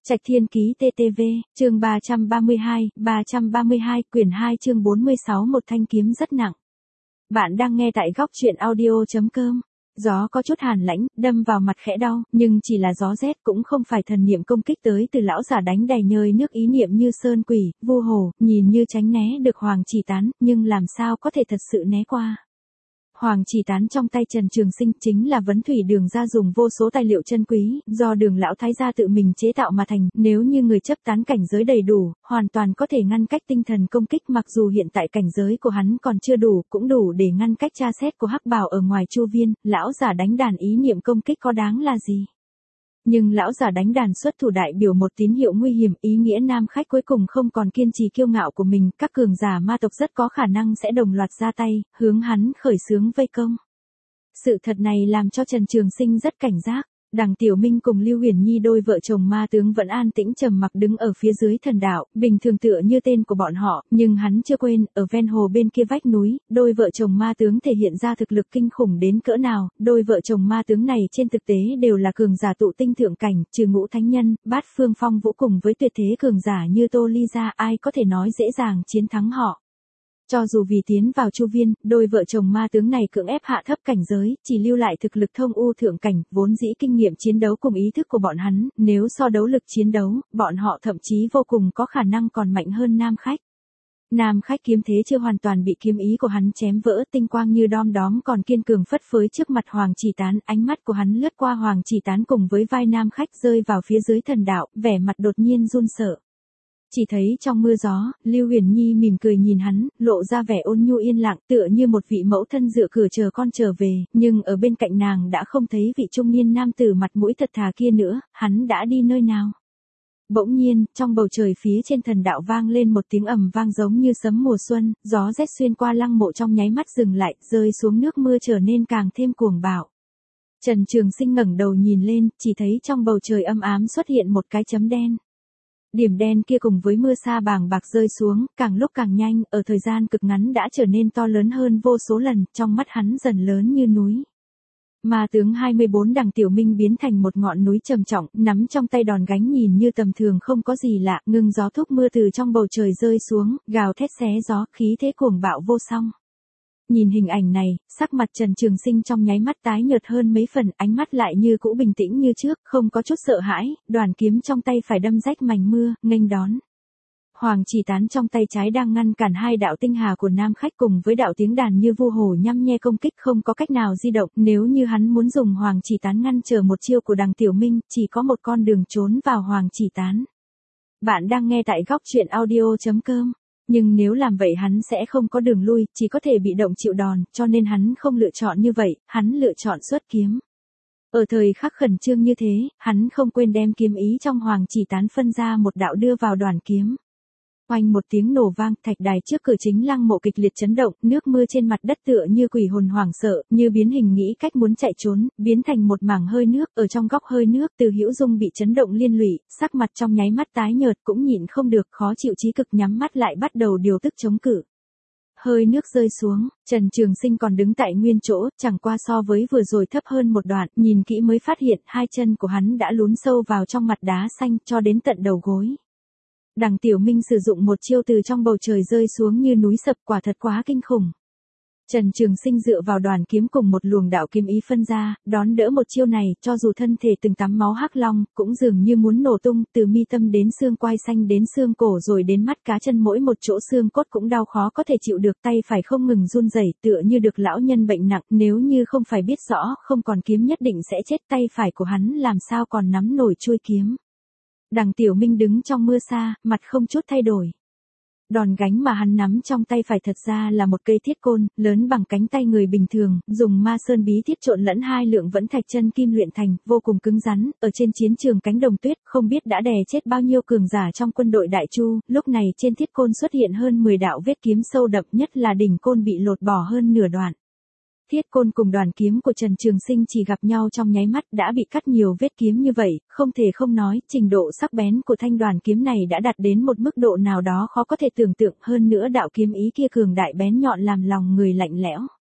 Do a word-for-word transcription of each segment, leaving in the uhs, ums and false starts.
Trạch Thiên Ký tê tê vê, chương ba trăm ba mươi hai, ba trăm ba mươi hai, quyển hai chương bốn mươi sáu một thanh kiếm rất nặng. Bạn đang nghe tại góc truyện audio chấm com. Gió có chút hàn lãnh, đâm vào mặt khẽ đau, nhưng chỉ là gió rét cũng không phải thần niệm công kích tới từ lão giả đánh đầy nhơi nước ý niệm như sơn quỷ, vu hồ, nhìn như tránh né được Hoàng Chỉ Tán, nhưng làm sao có thể thật sự né qua. Hoàng Chỉ Tán trong tay Trần Trường Sinh chính là vấn thủy đường ra dùng vô số tài liệu chân quý, do đường lão thái gia tự mình chế tạo mà thành, nếu như người chấp tán cảnh giới đầy đủ, hoàn toàn có thể ngăn cách tinh thần công kích, mặc dù hiện tại cảnh giới của hắn còn chưa đủ, cũng đủ để ngăn cách tra xét của hắc bào ở ngoài chu viên, lão giả đánh đàn ý niệm công kích có đáng là gì. Nhưng lão giả đánh đàn xuất thủ đại biểu một tín hiệu nguy hiểm, ý nghĩa nam khách cuối cùng không còn kiên trì kiêu ngạo của mình, các cường giả ma tộc rất có khả năng sẽ đồng loạt ra tay, hướng hắn khởi xướng vây công. Sự thật này làm cho Trần Trường Sinh rất cảnh giác. Đằng Tiểu Minh cùng Lưu Huyền Nhi đôi vợ chồng ma tướng vẫn an tĩnh trầm mặc đứng ở phía dưới thần đạo, bình thường tựa như tên của bọn họ, nhưng hắn chưa quên, ở ven hồ bên kia vách núi, đôi vợ chồng ma tướng thể hiện ra thực lực kinh khủng đến cỡ nào, đôi vợ chồng ma tướng này trên thực tế đều là cường giả tụ tinh thượng cảnh, trừ Ngũ Thánh Nhân, Bát Phương Phong Vũ cùng với tuyệt thế cường giả như Tô Ly ra, ai có thể nói dễ dàng chiến thắng họ. Cho dù vì tiến vào chu viên, đôi vợ chồng ma tướng này cưỡng ép hạ thấp cảnh giới, chỉ lưu lại thực lực thông u thượng cảnh, vốn dĩ kinh nghiệm chiến đấu cùng ý thức của bọn hắn, nếu so đấu lực chiến đấu, bọn họ thậm chí vô cùng có khả năng còn mạnh hơn nam khách. Nam khách kiếm thế chưa hoàn toàn bị kiếm ý của hắn chém vỡ, tinh quang như đom đóm còn kiên cường phất phới trước mặt Hoàng Chỉ Tán, ánh mắt của hắn lướt qua Hoàng Chỉ Tán cùng với vai nam khách rơi vào phía dưới thần đạo, vẻ mặt đột nhiên run sợ. Chỉ thấy trong mưa gió, Lưu Huyền Nhi mỉm cười nhìn hắn, lộ ra vẻ ôn nhu yên lặng, tựa như một vị mẫu thân dựa cửa chờ con trở về, nhưng ở bên cạnh nàng đã không thấy vị trung niên nam tử mặt mũi thật thà kia nữa, hắn đã đi nơi nào. Bỗng nhiên, trong bầu trời phía trên thần đạo vang lên một tiếng ầm vang giống như sấm mùa xuân, gió rét xuyên qua lăng mộ trong nháy mắt dừng lại, rơi xuống nước mưa trở nên càng thêm cuồng bạo. Trần Trường Sinh ngẩng đầu nhìn lên, chỉ thấy trong bầu trời âm ám xuất hiện một cái chấm đen. Điểm đen kia cùng với mưa sa bàng bạc rơi xuống, càng lúc càng nhanh, ở thời gian cực ngắn đã trở nên to lớn hơn vô số lần, trong mắt hắn dần lớn như núi. Ma tướng hai mươi bốn Đằng Tiểu Minh biến thành một ngọn núi trầm trọng, nắm trong tay đòn gánh nhìn như tầm thường không có gì lạ, ngưng gió thúc mưa từ trong bầu trời rơi xuống, gào thét xé gió, khí thế cuồng bạo vô song. Nhìn hình ảnh này, sắc mặt Trần Trường Sinh trong nháy mắt tái nhợt hơn mấy phần, ánh mắt lại như cũ bình tĩnh như trước, không có chút sợ hãi, đoàn kiếm trong tay phải đâm rách mành mưa, nghênh đón. Hoàng Chỉ Tán trong tay trái đang ngăn cản hai đạo tinh hà của nam khách cùng với đạo tiếng đàn như vu hồ nhăm nhe công kích, không có cách nào di động, nếu như hắn muốn dùng Hoàng Chỉ Tán ngăn trở một chiêu của Đằng Tiểu Minh, chỉ có một con đường trốn vào Hoàng Chỉ Tán. Bạn đang nghe tại góc truyện audio chấm com. Nhưng nếu làm vậy hắn sẽ không có đường lui, chỉ có thể bị động chịu đòn, cho nên hắn không lựa chọn như vậy, hắn lựa chọn xuất kiếm. Ở thời khắc khẩn trương như thế, hắn không quên đem kiếm ý trong Hoàng Chỉ Tán phân ra một đạo đưa vào đoàn kiếm. Oanh một tiếng nổ vang, thạch đài trước cửa chính lăng mộ kịch liệt chấn động, nước mưa trên mặt đất tựa như quỷ hồn hoảng sợ, như biến hình nghĩ cách muốn chạy trốn, biến thành một mảng hơi nước, ở trong góc hơi nước, Từ Hữu Dung bị chấn động liên lụy, sắc mặt trong nháy mắt tái nhợt, cũng nhịn không được, khó chịu chí cực, nhắm mắt lại bắt đầu điều tức chống cự. Hơi nước rơi xuống, Trần Trường Sinh còn đứng tại nguyên chỗ, chẳng qua so với vừa rồi thấp hơn một đoạn, nhìn kỹ mới phát hiện hai chân của hắn đã lún sâu vào trong mặt đá xanh cho đến tận đầu gối. Đằng Tiểu Minh sử dụng một chiêu từ trong bầu trời rơi xuống như núi sập, quả thật quá kinh khủng. Trần Trường Sinh dựa vào đoàn kiếm cùng một luồng đạo kiếm ý phân ra, đón đỡ một chiêu này, cho dù thân thể từng tắm máu hắc long, cũng dường như muốn nổ tung, từ mi tâm đến xương quai xanh đến xương cổ rồi đến mắt cá chân, mỗi một chỗ xương cốt cũng đau khó có thể chịu được, tay phải không ngừng run rẩy, tựa như được lão nhân bệnh nặng, nếu như không phải biết rõ, không còn kiếm nhất định sẽ chết, tay phải của hắn làm sao còn nắm nổi chuôi kiếm. Đằng Tiểu Minh đứng trong mưa sa, mặt không chút thay đổi. Đòn gánh mà hắn nắm trong tay phải thật ra là một cây thiết côn, lớn bằng cánh tay người bình thường, dùng ma sơn bí thiết trộn lẫn hai lượng vẫn thạch chân kim luyện thành, vô cùng cứng rắn, ở trên chiến trường cánh đồng tuyết, không biết đã đè chết bao nhiêu cường giả trong quân đội Đại Chu, lúc này trên thiết côn xuất hiện hơn mười đạo vết kiếm sâu đậm, nhất là đỉnh côn bị lột bỏ hơn nửa đoạn. Thiết côn cùng đoàn kiếm của Trần Trường Sinh chỉ gặp nhau trong nháy mắt đã bị cắt nhiều vết kiếm như vậy, không thể không nói, trình độ sắc bén của thanh đoàn kiếm này đã đạt đến một mức độ nào đó khó có thể tưởng tượng, hơn nữa đạo kiếm ý kia cường đại bén nhọn làm lòng người lạnh lẽo.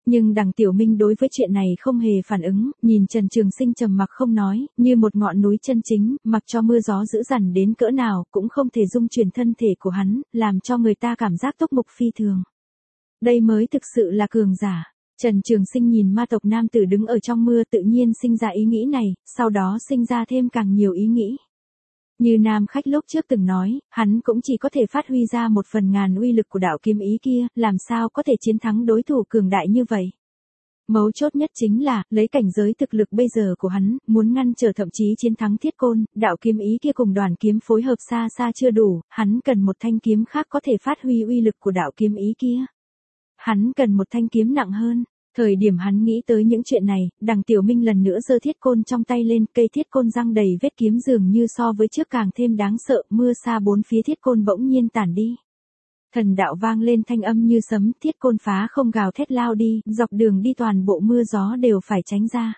Nhưng Đằng Tiểu Minh đối với chuyện này không hề phản ứng, nhìn Trần Trường Sinh trầm mặc không nói, như một ngọn núi chân chính, mặc cho mưa gió dữ dằn đến cỡ nào, cũng không thể dung chuyển thân thể của hắn, làm cho người ta cảm giác túc mục phi thường. Đây mới thực sự là cường giả. Trần Trường Sinh nhìn ma tộc nam tử đứng ở trong mưa tự nhiên sinh ra ý nghĩ này, sau đó sinh ra thêm càng nhiều ý nghĩ. Như nam khách lúc trước từng nói, hắn cũng chỉ có thể phát huy ra một phần ngàn uy lực của đạo kiếm ý kia, làm sao có thể chiến thắng đối thủ cường đại như vậy. Mấu chốt nhất chính là, lấy cảnh giới thực lực bây giờ của hắn, muốn ngăn trở thậm chí chiến thắng Thiết Côn, đạo kiếm ý kia cùng đoàn kiếm phối hợp xa xa chưa đủ, hắn cần một thanh kiếm khác có thể phát huy uy lực của đạo kiếm ý kia. Hắn cần một thanh kiếm nặng hơn. Thời điểm hắn nghĩ tới những chuyện này, Đằng Tiểu Minh lần nữa giơ thiết côn trong tay lên, cây thiết côn răng đầy vết kiếm dường như so với trước càng thêm đáng sợ, mưa xa bốn phía thiết côn bỗng nhiên tản đi. Thần đạo vang lên thanh âm như sấm, thiết côn phá không gào thét lao đi, dọc đường đi toàn bộ mưa gió đều phải tránh ra.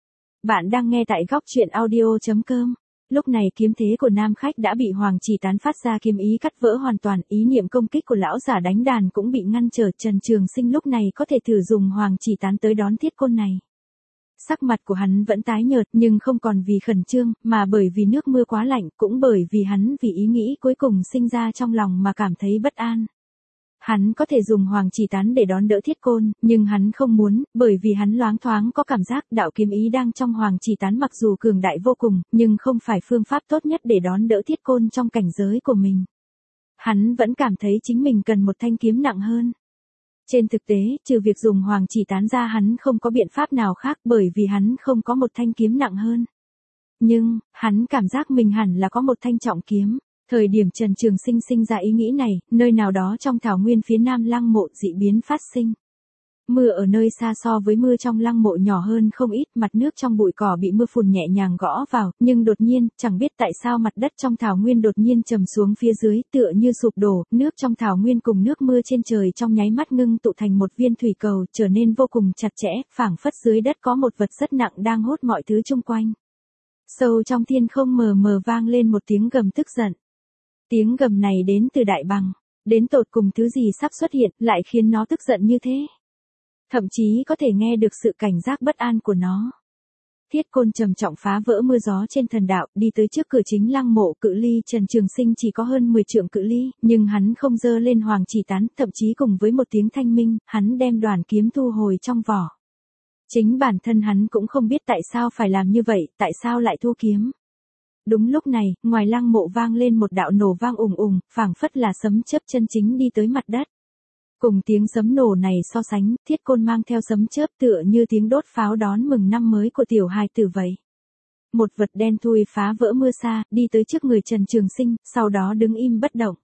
Bạn đang nghe tại góc truyện audio chấm com. Lúc này kiếm thế của nam khách đã bị Hoàng Chỉ Tán phát ra kiếm ý cắt vỡ hoàn toàn, ý niệm công kích của lão giả đánh đàn cũng bị ngăn trở. Trần Trường Sinh lúc này có thể thử dùng Hoàng Chỉ Tán tới đón thiết côn này. Sắc mặt của hắn vẫn tái nhợt nhưng không còn vì khẩn trương, mà bởi vì nước mưa quá lạnh, cũng bởi vì hắn vì ý nghĩ cuối cùng sinh ra trong lòng mà cảm thấy bất an. Hắn có thể dùng Hoàng Chỉ Tán để đón đỡ thiết côn, nhưng hắn không muốn, bởi vì hắn loáng thoáng có cảm giác đạo kiếm ý đang trong Hoàng Chỉ Tán mặc dù cường đại vô cùng, nhưng không phải phương pháp tốt nhất để đón đỡ thiết côn trong cảnh giới của mình. Hắn vẫn cảm thấy chính mình cần một thanh kiếm nặng hơn. Trên thực tế, trừ việc dùng Hoàng Chỉ Tán ra hắn không có biện pháp nào khác bởi vì hắn không có một thanh kiếm nặng hơn. Nhưng, hắn cảm giác mình hẳn là có một thanh trọng kiếm. Thời điểm Trần Trường Sinh sinh ra ý nghĩ này, nơi nào đó trong thảo nguyên phía nam lăng mộ dị biến phát sinh. Mưa ở nơi xa so với mưa trong lăng mộ nhỏ hơn không ít, mặt nước trong bụi cỏ bị mưa phùn nhẹ nhàng gõ vào, nhưng đột nhiên, chẳng biết tại sao mặt đất trong thảo nguyên đột nhiên trầm xuống phía dưới, tựa như sụp đổ, nước trong thảo nguyên cùng nước mưa trên trời trong nháy mắt ngưng tụ thành một viên thủy cầu, trở nên vô cùng chặt chẽ, phảng phất dưới đất có một vật rất nặng đang hút mọi thứ chung quanh. Sâu trong thiên không mờ mờ vang lên một tiếng gầm tức giận. Tiếng gầm này đến từ Đại Bằng, đến tột cùng thứ gì sắp xuất hiện lại khiến nó tức giận như thế. Thậm chí có thể nghe được sự cảnh giác bất an của nó. Thiết côn trầm trọng phá vỡ mưa gió trên thần đạo, đi tới trước cửa chính lăng mộ, cự ly Trần Trường Sinh chỉ có hơn mười trượng cự ly, nhưng hắn không giơ lên Hoàng Chỉ Tán, thậm chí cùng với một tiếng thanh minh, hắn đem đoàn kiếm thu hồi trong vỏ. Chính bản thân hắn cũng không biết tại sao phải làm như vậy, tại sao lại thu kiếm. Đúng lúc này, ngoài lăng mộ vang lên một đạo nổ vang ùng ùng, phảng phất là sấm chớp chân chính đi tới mặt đất. Cùng tiếng sấm nổ này so sánh, thiết côn mang theo sấm chớp tựa như tiếng đốt pháo đón mừng năm mới của tiểu hài tử vậy. Một vật đen thui phá vỡ mưa xa, đi tới trước người Trần Trường Sinh, sau đó đứng im bất động.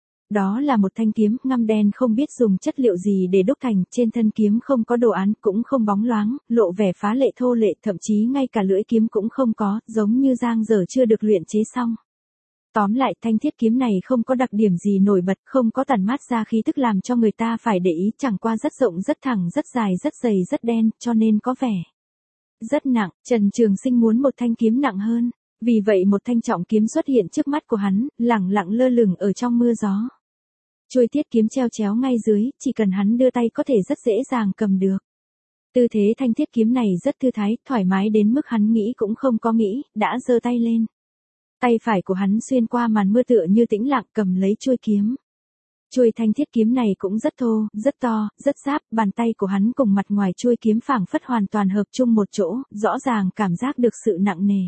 Đó là một thanh kiếm ngăm đen không biết dùng chất liệu gì để đúc thành, trên thân kiếm không có đồ án, cũng không bóng loáng, lộ vẻ phá lệ thô lệ, thậm chí ngay cả lưỡi kiếm cũng không có, giống như giang dở chưa được luyện chế xong. Tóm lại, thanh thiết kiếm này không có đặc điểm gì nổi bật, không có tản mát ra khí tức làm cho người ta phải để ý, chẳng qua rất rộng, rất thẳng, rất dài, rất dày, rất đen, cho nên có vẻ rất nặng. Trần Trường Sinh muốn một thanh kiếm nặng hơn, vì vậy một thanh trọng kiếm xuất hiện trước mắt của hắn, lẳng lặng lơ lửng ở trong mưa gió. Chuôi thiết kiếm treo chéo ngay dưới, chỉ cần hắn đưa tay có thể rất dễ dàng cầm được. Tư thế thanh thiết kiếm này rất thư thái, thoải mái đến mức hắn nghĩ cũng không có nghĩ, đã giơ tay lên. Tay phải của hắn xuyên qua màn mưa tựa như tĩnh lặng cầm lấy chuôi kiếm. Chuôi thanh thiết kiếm này cũng rất thô, rất to, rất giáp, bàn tay của hắn cùng mặt ngoài chuôi kiếm phảng phất hoàn toàn hợp chung một chỗ, rõ ràng cảm giác được sự nặng nề.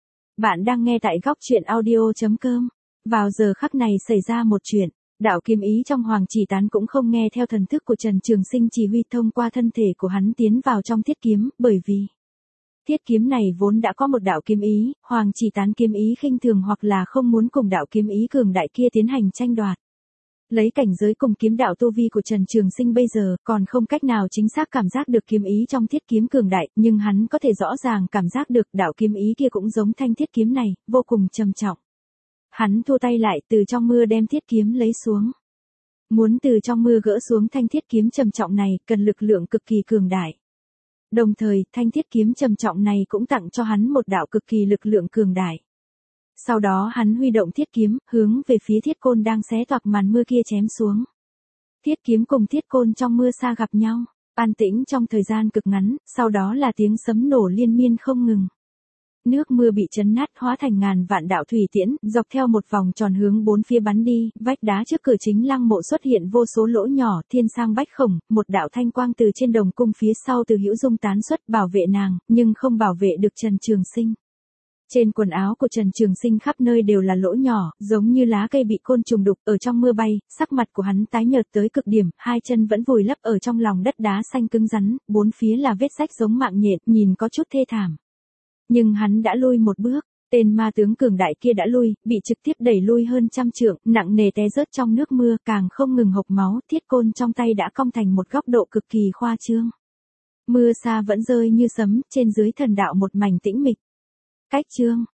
Bạn đang nghe tại góc truyện audio chấm com. Vào giờ khắc này xảy ra một chuyện. Đạo kiếm ý trong Hoàng Chỉ Tán cũng không nghe theo thần thức của Trần Trường Sinh chỉ huy thông qua thân thể của hắn tiến vào trong thiết kiếm, bởi vì thiết kiếm này vốn đã có một đạo kiếm ý, Hoàng Chỉ Tán kiếm ý khinh thường hoặc là không muốn cùng đạo kiếm ý cường đại kia tiến hành tranh đoạt. Lấy cảnh giới cùng kiếm đạo tu vi của Trần Trường Sinh bây giờ, còn không cách nào chính xác cảm giác được kiếm ý trong thiết kiếm cường đại, nhưng hắn có thể rõ ràng cảm giác được đạo kiếm ý kia cũng giống thanh thiết kiếm này, vô cùng trầm trọng. Hắn thu tay lại, từ trong mưa đem thiết kiếm lấy xuống. Muốn từ trong mưa gỡ xuống thanh thiết kiếm trầm trọng này, cần lực lượng cực kỳ cường đại. Đồng thời, thanh thiết kiếm trầm trọng này cũng tặng cho hắn một đạo cực kỳ lực lượng cường đại. Sau đó hắn huy động thiết kiếm, hướng về phía thiết côn đang xé toạc màn mưa kia chém xuống. Thiết kiếm cùng thiết côn trong mưa xa gặp nhau. An tĩnh trong thời gian cực ngắn, sau đó là tiếng sấm nổ liên miên không ngừng. Nước mưa bị chấn nát hóa thành ngàn vạn đạo thủy tiễn, dọc theo một vòng tròn hướng bốn phía bắn đi, vách đá trước cửa chính lăng mộ xuất hiện vô số lỗ nhỏ, thiên sang bách khổng, một đạo thanh quang từ trên đồng cung phía sau từ Hữu Dung tán xuất bảo vệ nàng, nhưng không bảo vệ được Trần Trường Sinh. Trên quần áo của Trần Trường Sinh khắp nơi đều là lỗ nhỏ, giống như lá cây bị côn trùng đục, ở trong mưa bay, sắc mặt của hắn tái nhợt tới cực điểm, hai chân vẫn vùi lấp ở trong lòng đất đá xanh cứng rắn, bốn phía là vết rách giống mạng nhện, nhìn có chút thê thảm. Nhưng hắn đã lui một bước, tên ma tướng cường đại kia đã lui, bị trực tiếp đẩy lui hơn trăm trượng, nặng nề té rớt trong nước mưa, càng không ngừng hộc máu, thiết côn trong tay đã cong thành một góc độ cực kỳ khoa trương. Mưa sa vẫn rơi như sấm, trên dưới thần đạo một mảnh tĩnh mịch. Cách chương